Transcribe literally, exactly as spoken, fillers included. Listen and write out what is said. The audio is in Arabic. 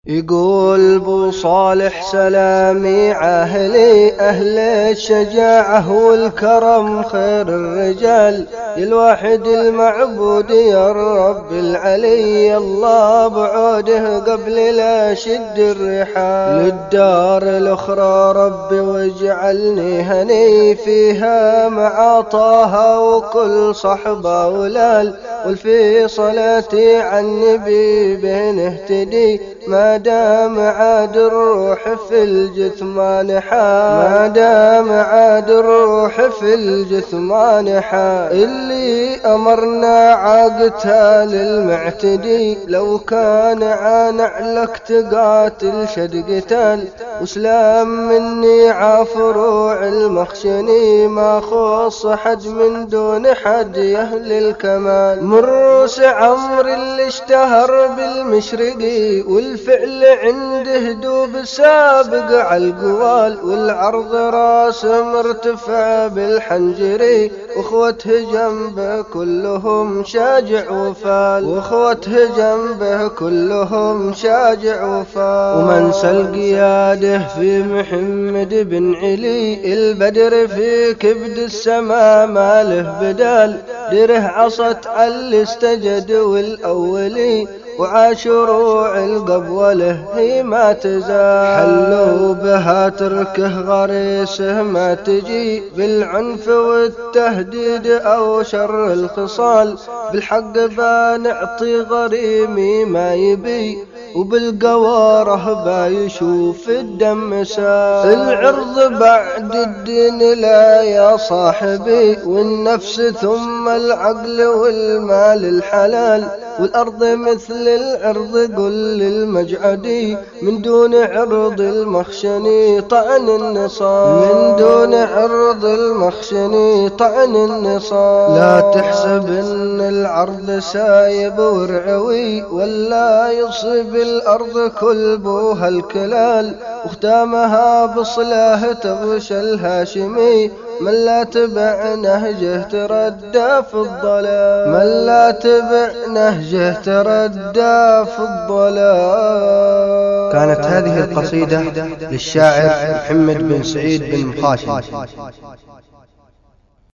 يقول بو صالح سلامي عاهلي أهل الشجاعة والكرم خير الرجال، الواحد المعبود يا الرب العلي، الله بعوده قبل لا شد الرحال. للدار الأخرى ربي واجعلني هني فيها مع طه وكل صحبه ولال، والفي صلاتي عن النبي به نهتدي، ما دام عاد الروح في الجثمان حال، ما دام عاد الروح في الجثمان حال. اللي أمرنا عاقتها للمعتدي، لو كان عانعلك تقاتل شد قتال، وسلام مني عافروع المخشني، ما خص حد من دون حد يهل الكمال. من روس عمر اللي اشتهر بالمشرقي، والفعل عنده دوب سابق عالقوال، والعرض راس مرتفع بالحنجري، واخوته جنبه كلهم شاجع وفال، واخوته جنبه كلهم شاجع وفال. ومنسى القياده في محمد بن علي، البدر في كبد السما ما له بدال، دره عصت على استجد والأولي، وعاشروع القبوله هي ما تزال. حلوا بها تركه غريسه ما تجي، بالعنف والتهديد أو شر الخصال، بالحق بنعطي غريمي ما يبي، وبالقواره بايشوف الدم سال. العرض بعد الدين لا يا صاحبي، والنفس ثم العقل والمال الحلال، والأرض مثل العرض قل للمجعدي، من دون عرض المخشني طعن النصال، من دون عرض المخشني طعن النصال. لا تحسب ان العرض سايب ورعوي، ولا يصيب الأرض كلبها الكلال، وختامها بصلاه تغشى الهاشمي، من لا تبع نهجه تردى في الضلال، من لا تبع نهجه تردى في الضلال. كانت هذه القصيدة للشاعر محمد بن سعيد بن مخاشن.